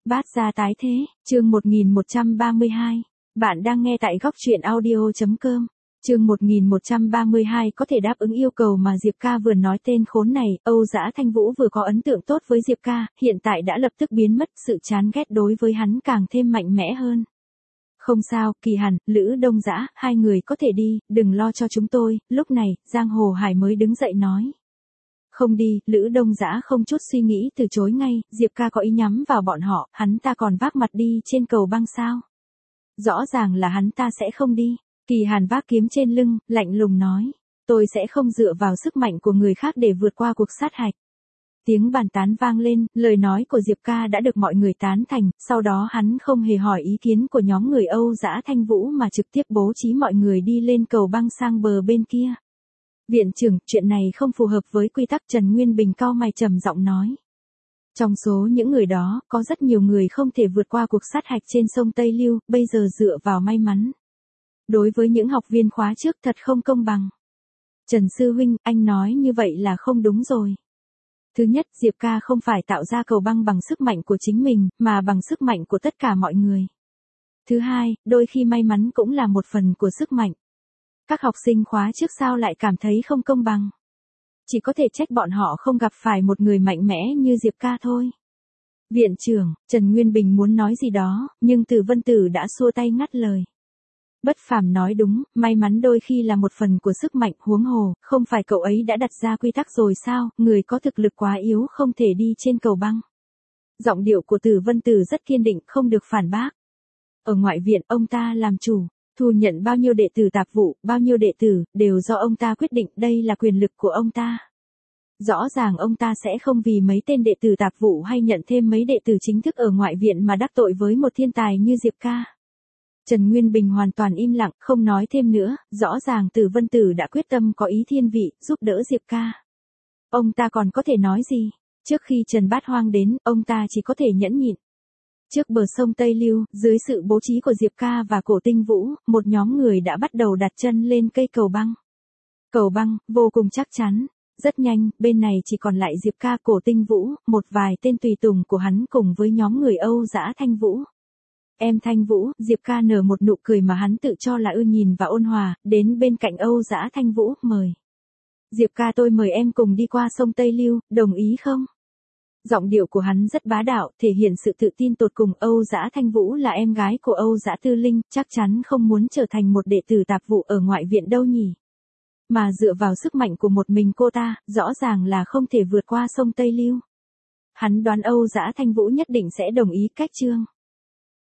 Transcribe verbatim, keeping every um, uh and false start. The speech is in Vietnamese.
Bát gia tái thế, chương một nghìn một trăm ba mươi hai. Bạn đang nghe tại góc truyện audio chấm com. Chương một nghìn một trăm ba mươi hai có thể đáp ứng yêu cầu mà Diệp Ca vừa nói tên khốn này, Âu Dã Thanh Vũ vừa có ấn tượng tốt với Diệp Ca, hiện tại đã lập tức biến mất, sự chán ghét đối với hắn càng thêm mạnh mẽ hơn. Không sao, Kỳ Hàn, Lữ Đông Dã, hai người có thể đi, đừng lo cho chúng tôi. Lúc này, Giang Hồ Hải mới đứng dậy nói. Không đi, Lữ Đông Dã không chút suy nghĩ từ chối ngay, Diệp Ca có ý nhắm vào bọn họ, hắn ta còn vác mặt đi trên cầu băng sao? Rõ ràng là hắn ta sẽ không đi. Kỳ Hàn vác kiếm trên lưng, lạnh lùng nói, tôi sẽ không dựa vào sức mạnh của người khác để vượt qua cuộc sát hạch. Tiếng bàn tán vang lên, lời nói của Diệp Ca đã được mọi người tán thành, sau đó hắn không hề hỏi ý kiến của nhóm người Âu Dã Thanh Vũ mà trực tiếp bố trí mọi người đi lên cầu băng sang bờ bên kia. Viện trưởng, chuyện này không phù hợp với quy tắc, Trần Nguyên Bình cau mày trầm giọng nói. Trong số những người đó, có rất nhiều người không thể vượt qua cuộc sát hạch trên sông Tây Lưu, bây giờ dựa vào may mắn. Đối với những học viên khóa trước thật không công bằng. Trần Sư Huynh, anh nói như vậy là không đúng rồi. Thứ nhất, Diệp Ca không phải tạo ra cầu băng bằng sức mạnh của chính mình, mà bằng sức mạnh của tất cả mọi người. Thứ hai, đôi khi may mắn cũng là một phần của sức mạnh. Các học sinh khóa trước sao lại cảm thấy không công bằng? Chỉ có thể trách bọn họ không gặp phải một người mạnh mẽ như Diệp Ca thôi. Viện trưởng, Trần Nguyên Bình muốn nói gì đó, nhưng Từ Vân Tử đã xua tay ngắt lời. Bất Phàm nói đúng, may mắn đôi khi là một phần của sức mạnh, huống hồ, không phải cậu ấy đã đặt ra quy tắc rồi sao, người có thực lực quá yếu không thể đi trên cầu băng. Giọng điệu của Từ Vân Tử rất kiên định, không được phản bác. Ở ngoại viện, ông ta làm chủ. Thu nhận bao nhiêu đệ tử tạp vụ, bao nhiêu đệ tử, đều do ông ta quyết định, đây là quyền lực của ông ta. Rõ ràng ông ta sẽ không vì mấy tên đệ tử tạp vụ hay nhận thêm mấy đệ tử chính thức ở ngoại viện mà đắc tội với một thiên tài như Diệp Ca. Trần Nguyên Bình hoàn toàn im lặng, không nói thêm nữa, rõ ràng Từ Vân Tử đã quyết tâm có ý thiên vị, giúp đỡ Diệp Ca. Ông ta còn có thể nói gì? Trước khi Trần Bát Hoang đến, ông ta chỉ có thể nhẫn nhịn. Trước bờ sông Tây Lưu, dưới sự bố trí của Diệp Ca và Cổ Tinh Vũ, một nhóm người đã bắt đầu đặt chân lên cây cầu băng. Cầu băng, vô cùng chắc chắn. Rất nhanh, bên này chỉ còn lại Diệp Ca, Cổ Tinh Vũ, một vài tên tùy tùng của hắn cùng với nhóm người Âu Dã Thanh Vũ. Em Thanh Vũ, Diệp Ca nở một nụ cười mà hắn tự cho là ưa nhìn và ôn hòa, đến bên cạnh Âu Dã Thanh Vũ, mời. Diệp Ca, tôi mời em cùng đi qua sông Tây Lưu, đồng ý không? Giọng điệu của hắn rất bá đạo, thể hiện sự tự tin tột cùng. Âu Dã Thanh Vũ là em gái của Âu Dã Tư Linh, chắc chắn không muốn trở thành một đệ tử tạp vụ ở ngoại viện đâu nhỉ. Mà dựa vào sức mạnh của một mình cô ta, rõ ràng là không thể vượt qua sông Tây Lưu. Hắn đoán Âu Dã Thanh Vũ nhất định sẽ đồng ý cách chương.